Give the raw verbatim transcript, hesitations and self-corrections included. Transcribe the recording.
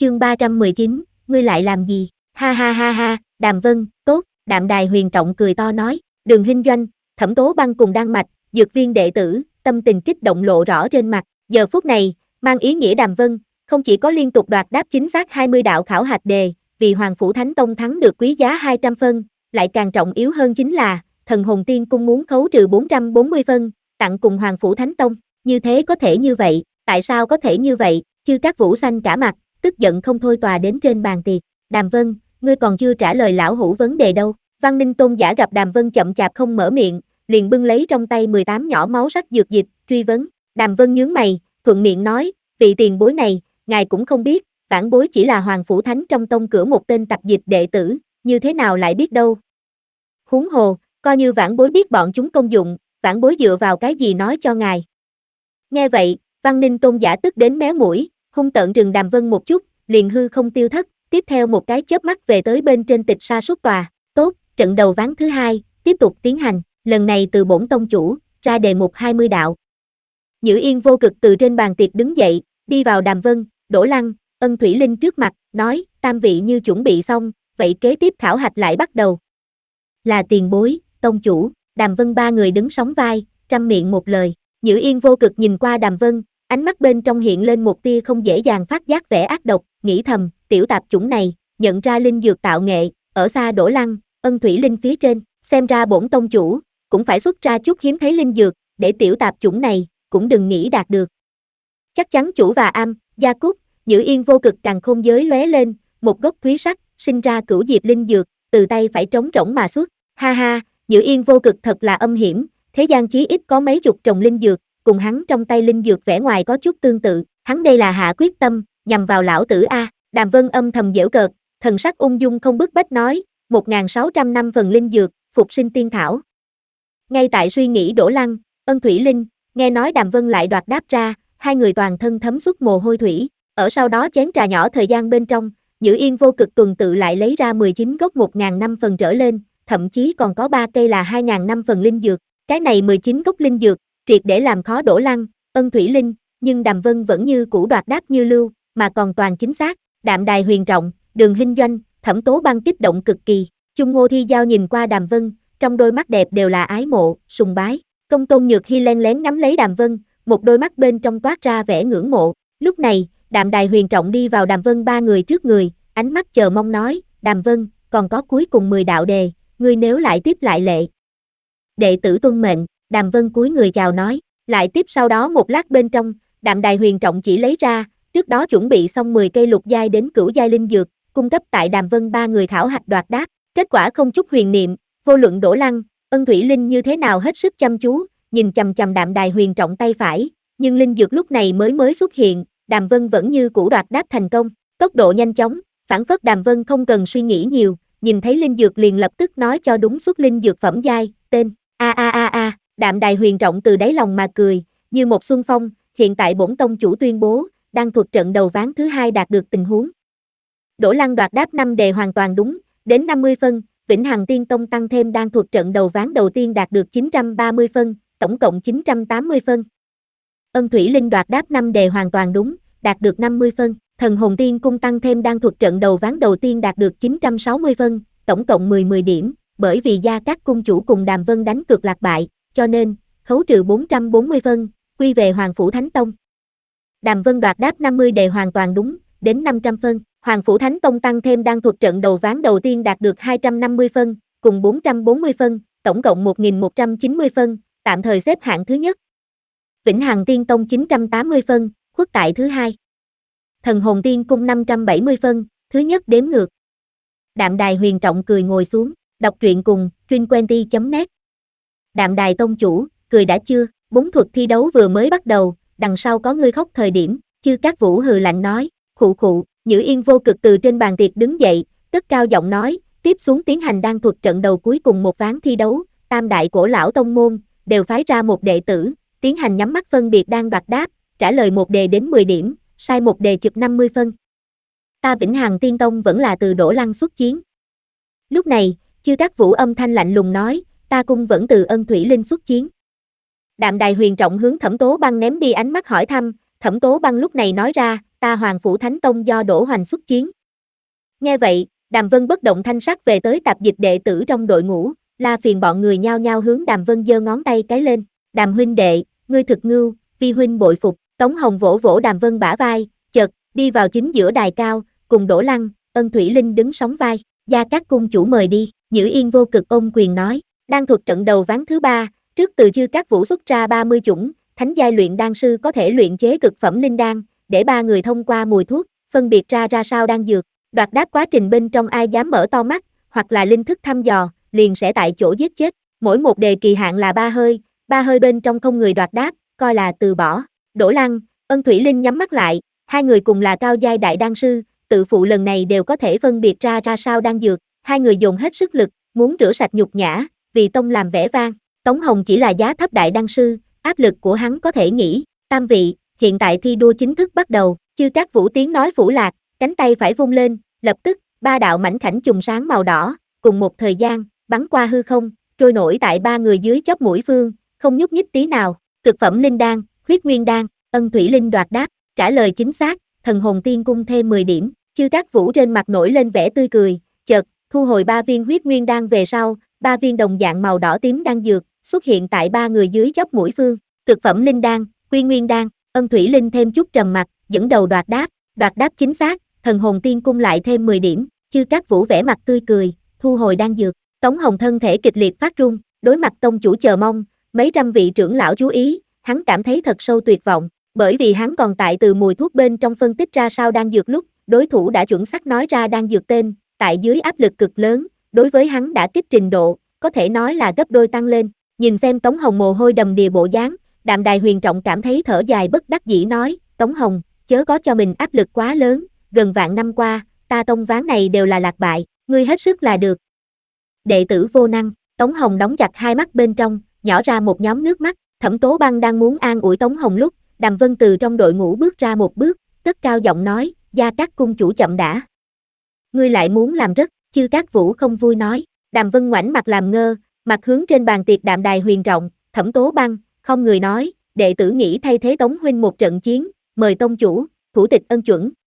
Chương ba trăm mười chín, ngươi lại làm gì? Ha ha ha ha, Đàm Vân, tốt, Đạm Đài Huyền Trọng cười to nói, Đường Hinh Doanh, Thẩm Tố Băng cùng Đan Mạch, dược viên đệ tử, tâm tình kích động lộ rõ trên mặt, giờ phút này, mang ý nghĩa Đàm Vân, không chỉ có liên tục đoạt đáp chính xác hai mươi đạo khảo hạch đề, vì Hoàng Phủ Thánh Tông thắng được quý giá hai trăm phân, lại càng trọng yếu hơn chính là, Thần Hồn Tiên Cung muốn khấu trừ bốn trăm bốn mươi phân, tặng cùng Hoàng Phủ Thánh Tông, như thế có thể như vậy, tại sao có thể như vậy, Chư Các Vũ xanh cả mặt, tức giận không thôi tòa đến trên bàn tiệc, Đàm Vân, ngươi còn chưa trả lời lão hữu vấn đề đâu, Văn Ninh Tôn giả gặp Đàm Vân chậm chạp không mở miệng, liền bưng lấy trong tay mười tám nhỏ máu sắc dược dịch, truy vấn, Đàm Vân nhướng mày, thuận miệng nói, vị tiền bối này, ngài cũng không biết, vãn bối chỉ là Hoàng Phủ Thánh trong tông cửa một tên tập dịch đệ tử, như thế nào lại biết đâu. Huống hồ, coi như vãn bối biết bọn chúng công dụng, vãn bối dựa vào cái gì nói cho ngài. Nghe vậy, Văn Ninh Tôn giả tức đến méo mũi, hung tợn trừng Đàm Vân một chút, liền hư không tiêu thất, tiếp theo một cái chớp mắt về tới bên trên tịch sa sút tòa, tốt, trận đầu ván thứ hai, tiếp tục tiến hành, lần này từ bổn tông chủ, ra đề mục hai mươi đạo. Nhữ Yên vô cực từ trên bàn tiệc đứng dậy, đi vào Đàm Vân, Đỗ Lăng, Ân Thủy Linh trước mặt, nói, tam vị như chuẩn bị xong, vậy kế tiếp khảo hạch lại bắt đầu. Là tiền bối, tông chủ, Đàm Vân ba người đứng sóng vai, trăm miệng một lời, Nhữ Yên vô cực nhìn qua Đàm Vân, ánh mắt bên trong hiện lên một tia không dễ dàng phát giác vẻ ác độc, nghĩ thầm, tiểu tạp chủng này, nhận ra linh dược tạo nghệ, ở xa Đỗ Lăng, Ân Thủy Linh phía trên, xem ra bổn tông chủ, cũng phải xuất ra chút hiếm thấy linh dược, để tiểu tạp chủng này, cũng đừng nghĩ đạt được. Chắc chắn chủ và am, Gia Cúc, Nhữ Yên vô cực càng không giới lóe lên, một gốc thúy sắc, sinh ra cửu diệp linh dược, từ tay phải trống rỗng mà xuất, ha ha, Nhữ Yên vô cực thật là âm hiểm, thế gian chí ít có mấy chục trồng linh dược, cùng hắn trong tay linh dược vẻ ngoài có chút tương tự, hắn đây là hạ quyết tâm, nhằm vào lão tử A, Đàm Vân âm thầm giễu cợt, thần sắc ung dung không bức bách nói, một nghìn sáu trăm năm phần linh dược, phục sinh tiên thảo. Ngay tại suy nghĩ Đỗ Lăng, Ân Thủy Linh, nghe nói Đàm Vân lại đoạt đáp ra, hai người toàn thân thấm xuất mồ hôi thủy, ở sau đó chén trà nhỏ thời gian bên trong, Nhữ Yên vô cực tuần tự lại lấy ra mười chín gốc một nghìn năm phần trở lên, thậm chí còn có ba cây là hai nghìn năm phần linh dược, cái này mười chín gốc linh dược, triệt để làm khó Đỗ Lăng, Ân Thủy Linh, nhưng Đàm Vân vẫn như cũ đoạt đáp như lưu, mà còn toàn chính xác, Đạm Đài Huyền Trọng, Đường Hinh Doanh, Thẩm Tố Băng kích động cực kỳ, Chung Ngô Thi Giao nhìn qua Đàm Vân, trong đôi mắt đẹp đều là ái mộ, sùng bái, Công Tôn Nhược Hy len lén ngắm lấy Đàm Vân, một đôi mắt bên trong toát ra vẻ ngưỡng mộ, lúc này, Đạm Đài Huyền Trọng đi vào Đàm Vân ba người trước người, ánh mắt chờ mong nói, Đàm Vân, còn có cuối cùng mười đạo đề, ngươi nếu lại tiếp lại lệ. Đệ tử tuân mệnh, Đàm Vân cúi người chào nói, lại tiếp sau đó một lát bên trong, Đạm Đài Huyền Trọng chỉ lấy ra, trước đó chuẩn bị xong mười cây lục giai đến cửu giai linh dược, cung cấp tại Đàm Vân ba người khảo hạch đoạt đáp, kết quả không chút huyền niệm, vô luận Đỗ Lăng, Ân Thủy Linh như thế nào hết sức chăm chú, nhìn chằm chằm Đạm Đài Huyền Trọng tay phải, nhưng linh dược lúc này mới mới xuất hiện, Đàm Vân vẫn như cũ đoạt đáp thành công, tốc độ nhanh chóng, phản phất Đàm Vân không cần suy nghĩ nhiều, nhìn thấy linh dược liền lập tức nói cho đúng xuất linh dược phẩm giai, tên, a a a a, Đạm Đài Huyền Trọng từ đáy lòng mà cười, như một xuân phong, hiện tại bổn tông chủ tuyên bố, đang thuật trận đầu ván thứ hai đạt được tình huống. Đỗ Lăng đoạt đáp năm đề hoàn toàn đúng, đến năm mươi phân, Vĩnh Hằng Tiên Tông tăng thêm đang thuật trận đầu ván đầu tiên đạt được chín trăm ba mươi phân, tổng cộng chín trăm tám mươi phân. Ân Thủy Linh đoạt đáp năm đề hoàn toàn đúng, đạt được năm mươi phân, Thần Hồn Tiên Cung tăng thêm đang thuật trận đầu ván đầu tiên đạt được chín trăm sáu mươi phân, tổng cộng mười mười điểm, bởi vì Gia Các cung chủ cùng Đàm Vân đánh cược lạc bại, cho nên, khấu trừ bốn trăm bốn mươi phân, quy về Hoàng Phủ Thánh Tông. Đàm Vân đoạt đáp năm mươi đề hoàn toàn đúng, đến năm trăm phân, Hoàng Phủ Thánh Tông tăng thêm đang thuật trận đầu ván đầu tiên đạt được hai trăm năm mươi phân, cùng bốn trăm bốn mươi phân, tổng cộng một nghìn một trăm chín mươi phân, tạm thời xếp hạng thứ nhất. Vĩnh Hằng Tiên Tông chín trăm tám mươi phân, khuất tại thứ hai. Thần Hồn Tiên Cung năm trăm bảy mươi phân, thứ nhất đếm ngược. Đạm Đài Huyền Trọng cười ngồi xuống, đọc truyện cùng, truyện chấm net. Đạm Đài Tông chủ, cười đã chưa, bốn thuật thi đấu vừa mới bắt đầu, đằng sau có ngươi khóc thời điểm, Chư Các Vũ hừ lạnh nói, khụ khụ, Nhữ Yên vô cực từ trên bàn tiệc đứng dậy, cất cao giọng nói, tiếp xuống tiến hành đang thuật trận đầu cuối cùng một ván thi đấu, tam đại cổ lão tông môn, đều phái ra một đệ tử, tiến hành nhắm mắt phân biệt đang đoạt đáp, trả lời một đề đến mười điểm, sai một đề chụp năm mươi phân. Ta Vĩnh Hằng Tiên Tông vẫn là từ Đỗ Lăng xuất chiến. Lúc này, Chư Các Vũ âm thanh lạnh lùng nói, ta cung vẫn từ Ân Thủy Linh xuất chiến. Đạm Đài Huyền Trọng hướng Thẩm Tố Băng ném đi ánh mắt hỏi thăm, Thẩm Tố Băng lúc này nói ra, ta Hoàng Phủ Thánh Tông do Đỗ Hoành xuất chiến. Nghe vậy, Đàm Vân bất động thanh sắc về tới tạp dịch đệ tử trong đội ngũ, la phiền bọn người nhao nhao hướng Đàm Vân giơ ngón tay cái lên, Đàm huynh đệ, ngươi thực ngưu, vi huynh bội phục, Tống Hồng vỗ vỗ Đàm Vân bả vai, chợt, đi vào chính giữa đài cao, cùng Đỗ Lăng, Ân Thủy Linh đứng sóng vai, gia các cung chủ mời đi, Nhữ Yên vô cực ôm quyền nói, đang thuật trận đầu ván thứ ba, trước từ chư các vũ xuất ra ba mươi chủng, thánh giai luyện đan sư có thể luyện chế cực phẩm linh đan, để ba người thông qua mùi thuốc, phân biệt ra ra sao đan dược, đoạt đáp quá trình bên trong ai dám mở to mắt, hoặc là linh thức thăm dò, liền sẽ tại chỗ giết chết, mỗi một đề kỳ hạn là ba hơi, ba hơi bên trong không người đoạt đáp, coi là từ bỏ. Đỗ Lăng, Ân Thủy Linh nhắm mắt lại, hai người cùng là cao giai đại đan sư, tự phụ lần này đều có thể phân biệt ra ra sao đan dược, hai người dồn hết sức lực, muốn rửa sạch nhục nhã, vì tông làm vẻ vang. Tống Hồng chỉ là giá thấp đại đan sư, áp lực của hắn có thể nghĩ, tam vị, hiện tại thi đua chính thức bắt đầu, chư các vũ tiếng nói phủ lạc, cánh tay phải vung lên, lập tức, ba đạo mảnh khảnh chùm sáng màu đỏ, cùng một thời gian, bắn qua hư không, trôi nổi tại ba người dưới chóp mũi phương, không nhúc nhích tí nào, cực phẩm linh đan, huyết nguyên đan, Ân Thủy Linh đoạt đáp, trả lời chính xác, thần hồn tiên cung thêm mười điểm, chư các vũ trên mặt nổi lên vẻ tươi cười, chợt, thu hồi ba viên huyết nguyên đan về sau, ba viên đồng dạng màu đỏ tím đan dược, xuất hiện tại ba người dưới chóp mũi phương, cực phẩm linh đan, quy nguyên đan, Ân Thủy Linh thêm chút trầm mặt, dẫn đầu đoạt đáp, đoạt đáp chính xác, thần hồn tiên cung lại thêm mười điểm, chư các vũ vẻ mặt tươi cười, thu hồi đan dược, Tống Hồng thân thể kịch liệt phát run, đối mặt tông chủ chờ mong, mấy trăm vị trưởng lão chú ý, hắn cảm thấy thật sâu tuyệt vọng, bởi vì hắn còn tại từ mùi thuốc bên trong phân tích ra sao đan dược lúc, đối thủ đã chuẩn xác nói ra đan dược tên, tại dưới áp lực cực lớn, đối với hắn đã kích trình độ, có thể nói là gấp đôi tăng lên, nhìn xem Tống Hồng mồ hôi đầm đìa bộ dáng, Đạm Đài Huyền Trọng cảm thấy thở dài bất đắc dĩ nói, Tống Hồng, chớ có cho mình áp lực quá lớn, gần vạn năm qua, ta tông ván này đều là lạc bại, ngươi hết sức là được. Đệ tử vô năng, Tống Hồng đóng chặt hai mắt bên trong, nhỏ ra một nhóm nước mắt, Thẩm Tố Băng đang muốn an ủi Tống Hồng lúc, Đàm Vân từ trong đội ngũ bước ra một bước, cất cao giọng nói, gia các cung chủ chậm đã. Ngươi lại muốn làm rất, chư các vũ không vui nói, Đàm Vân ngoảnh mặt làm ngơ, mặt hướng trên bàn tiệc Đạm Đài Huyền Trọng, Thẩm Tố Băng, không người nói, đệ tử nghĩ thay thế Tống huynh một trận chiến, mời tông chủ, thủ tịch ân chuẩn.